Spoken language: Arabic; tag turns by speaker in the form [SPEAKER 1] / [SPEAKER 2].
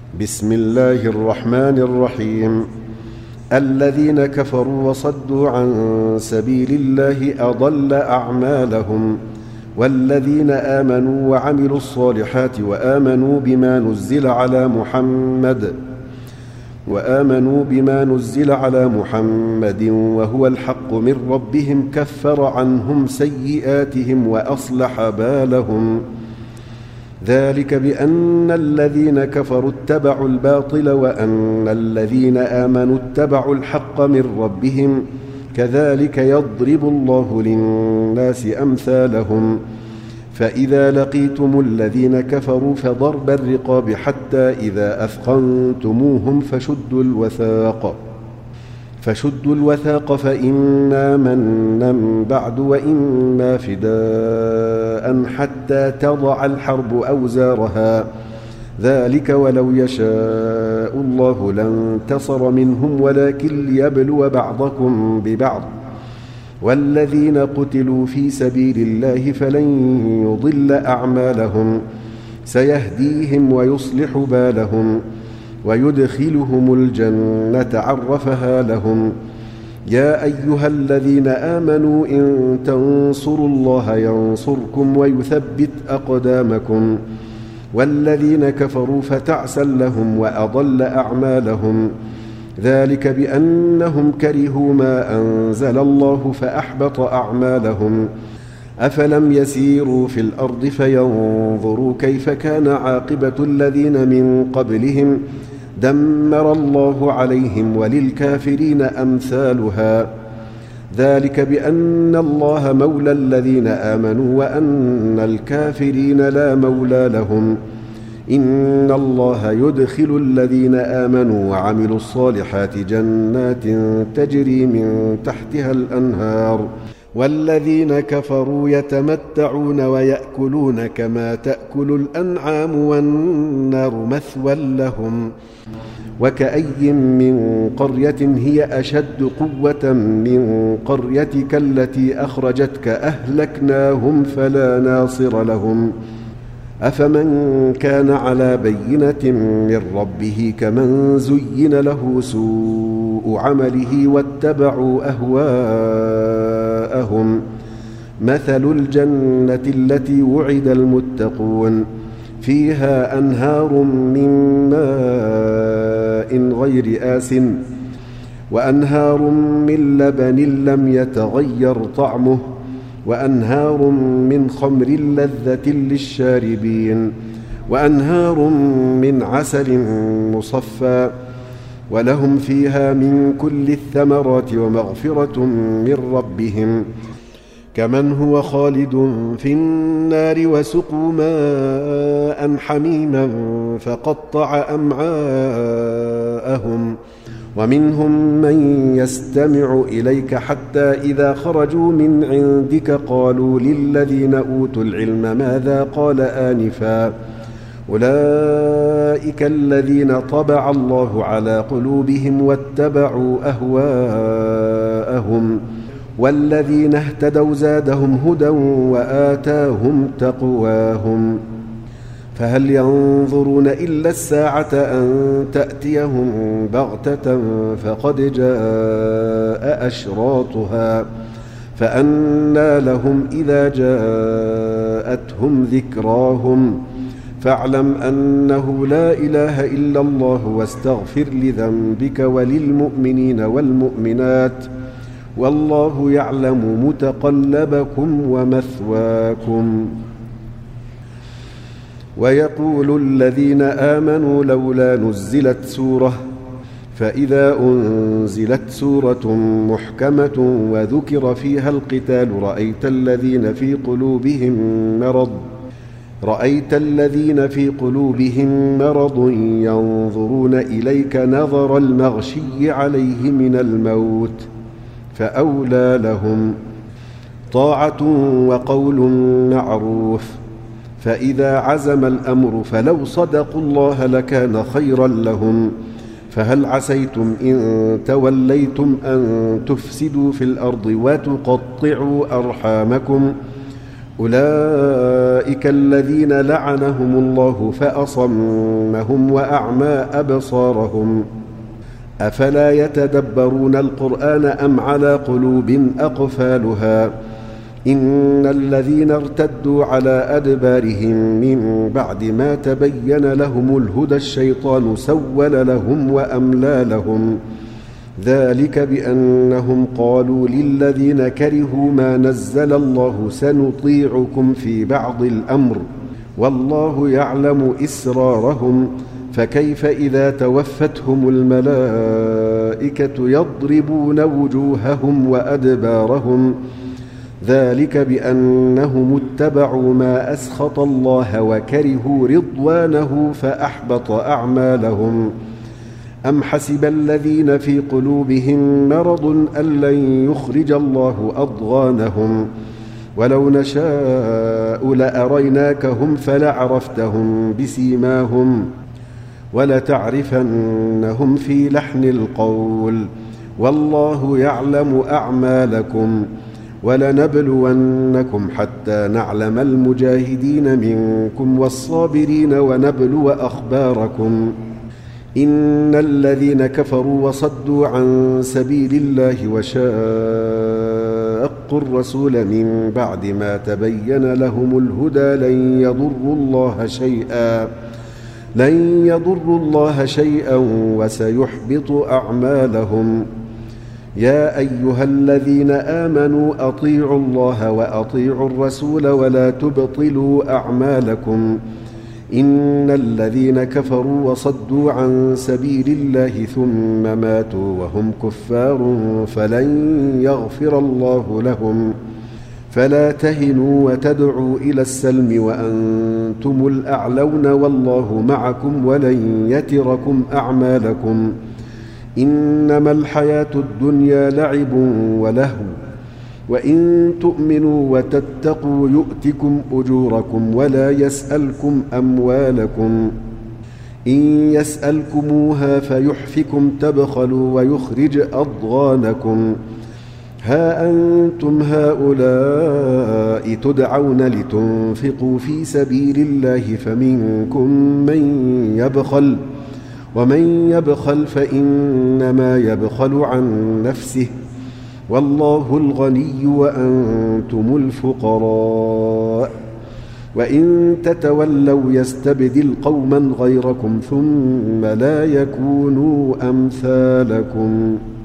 [SPEAKER 1] بسم الله الرحمن الرحيم. الذين كفروا وصدوا عن سبيل الله أضل أعمالهم، والذين آمنوا وعملوا الصالحات وآمنوا بما نزل على محمد وهو الحق من ربهم كفر عنهم سيئاتهم وأصلح بالهم. ذلك بأن الذين كفروا اتبعوا الباطل وأن الذين آمنوا اتبعوا الحق من ربهم، كذلك يضرب الله للناس أمثالهم. فإذا لقيتم الذين كفروا فضرب الرقاب حتى إذا أثخنتموهم فشدوا الوثاق فإما منا بعد وإما فداء حتى تضع الحرب أوزارها، ذلك ولو يشاء الله لانتصر منهم ولكن ليبلو بعضكم ببعض. والذين قتلوا في سبيل الله فلن يضل أعمالهم، سيهديهم ويصلح بالهم ويدخلهم الجنة عرفها لهم. يا أيها الذين آمنوا إن تنصروا الله ينصركم ويثبت أقدامكم. والذين كفروا فتعسا لهم وأضل أعمالهم، ذلك بأنهم كرهوا ما أنزل الله فأحبط أعمالهم. أفلم يسيروا في الأرض فينظروا كيف كان عاقبة الذين من قبلهم، دمر الله عليهم وللكافرين أمثالها. ذلك بأن الله مولى الذين آمنوا وأن الكافرين لا مولى لهم. إن الله يدخل الذين آمنوا وعملوا الصالحات جنات تجري من تحتها الأنهار، والذين كفروا يتمتعون ويأكلون كما تأكل الأنعام والنار مثوى لهم. وكأي من قرية هي أشد قوة من قريتك التي أخرجتك أهلكناهم فلا ناصر لهم. أفمن كان على بينة من ربه كمن زين له سوء عمله واتبعوا أهواءهم. مثل الجنة التي وعد المتقون فيها أنهار من ماء غير آسن وأنهار من لبن لم يتغير طعمه وأنهار من خمر لذة للشاربين وأنهار من عسل مصفى، ولهم فيها من كل الثمرات ومغفرة من ربهم، كمن هو خالد في النار وسقوا ماء حميما فقطع أمعاءهم. ومنهم من يستمع إليك حتى إذا خرجوا من عندك قالوا للذين أوتوا العلم ماذا قال آنفا، أولئك الذين طبع الله على قلوبهم واتبعوا أهواءهم. والذين اهتدوا زادهم هدى وآتاهم تقواهم. فهل ينظرون إلا الساعة أن تأتيهم بغتة فقد جاء أشراطها، فأنى لهم إذا جاءتهم ذكراهم. فاعلم أنه لا إله إلا الله واستغفر لذنبك وللمؤمنين والمؤمنات، والله يعلم متقلبكم ومثواكم. ويقول الذين آمنوا لولا نزلت سورة، فإذا أنزلت سورة محكمة وذكر فيها القتال رأيت الذين في قلوبهم مرض ينظرون إليك نظر المغشي عليه من الموت، فأولى لهم طاعة وقول معروف. فإذا عزم الأمر فلو صدقوا الله لكان خيرا لهم. فهل عسيتم إن توليتم أن تفسدوا في الأرض وتقطعوا أرحامكم، أولئك الذين لعنهم الله فأصمهم وأعمى أبصارهم أفلا يتدبرون القرآن أم على قلوب أقفالها إن الذين ارتدوا على أدبارهم من بعد ما تبين لهم الهدى الشيطان سول لهم وأملى لهم ذلك بأنهم قالوا للذين كرهوا ما نزل الله سنطيعكم في بعض الأمر والله يعلم إسرارهم فكيف إذا توفتهم الملائكة يضربون وجوههم وأدبارهم ذلك بأنهم اتبعوا ما أسخط الله وكرهوا رضوانه فأحبط أعمالهم أم حسب الذين في قلوبهم مرض أن لن يخرج الله أضغانهم ولو نشاء لأريناكهم فلعرفتهم بسيماهم ولتعرفنهم في لحن القول والله يعلم أعمالكم ولنبلونكم حتى نعلم المجاهدين منكم والصابرين ونبلو أخباركم إن الذين كفروا وصدوا عن سبيل الله وشاقوا الرسول من بعد ما تبين لهم الهدى لن يضروا الله شيئا وسيحبط أعمالهم يا أيها الذين آمنوا أطيعوا الله وأطيعوا الرسول ولا تبطلوا أعمالكم إن الذين كفروا وصدوا عن سبيل الله ثم ماتوا وهم كفار فلن يغفر الله لهم فلا تهنوا وتدعوا إلى السلم وأنتم الأعلون والله معكم ولن يتركم أعمالكم إنما الحياة الدنيا لعب ولهو وإن تؤمنوا وتتقوا يؤتكم أجوركم ولا يسألكم أموالكم إن يسألكموها فيحفكم تبخلوا ويخرج أضغانكم ها أنتم هؤلاء تدعون لتنفقوا في سبيل الله فمنكم من يبخل ومن يبخل فإنما يبخل عن نفسه والله الغني وأنتم الفقراء وإن تتولوا يستبدل قوما غيركم ثم لا يكونوا أمثالكم